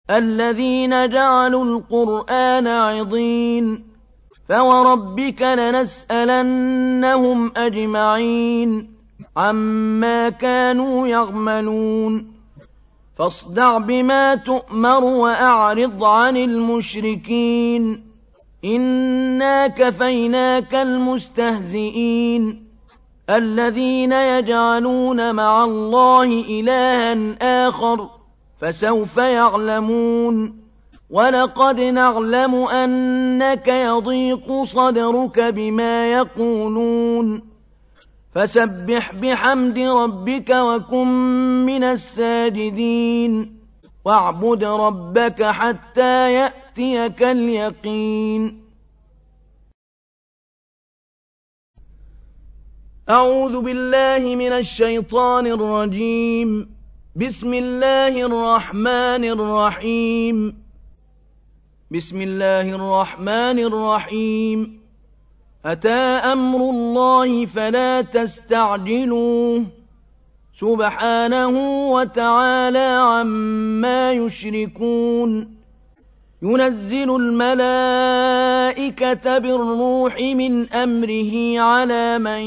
الذين جعلوا القرآن عضين فوربك لنسألنهم أجمعين عما كانوا يعملون فاصدع بما تؤمر وأعرض عن المشركين إنا كفيناك المستهزئين الذين يجعلون مع الله إلها آخر فسوف يعلمون ولقد نعلم أنك يضيق صدرك بما يقولون فسبح بحمد ربك وكن من الساجدين واعبد ربك حتى يأتيك اليقين. أعوذ بالله من الشيطان الرجيم. بسم الله الرحمن الرحيم. بسم الله الرحمن الرحيم. أتى أمر الله فلا تستعجلوه سبحانه وتعالى عما يشركون ينزل الملائكة بالروح من أمره على من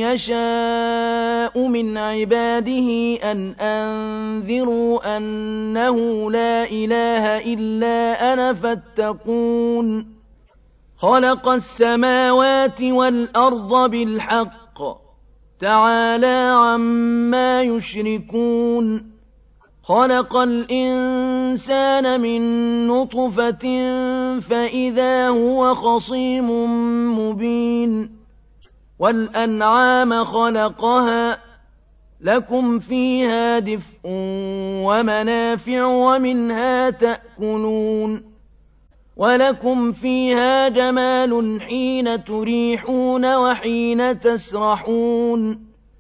يشاء من عباده أن أنذروا أنه لا إله إلا أنا فاتقون خلق السماوات والأرض بالحق تعالى عما يشركون خلق الإنسان من نطفة فإذا هو خصيم مبين والأنعام خلقها لكم فيها دفء ومنافع ومنها تأكلون ولكم فيها جمال حين تريحون وحين تسرحون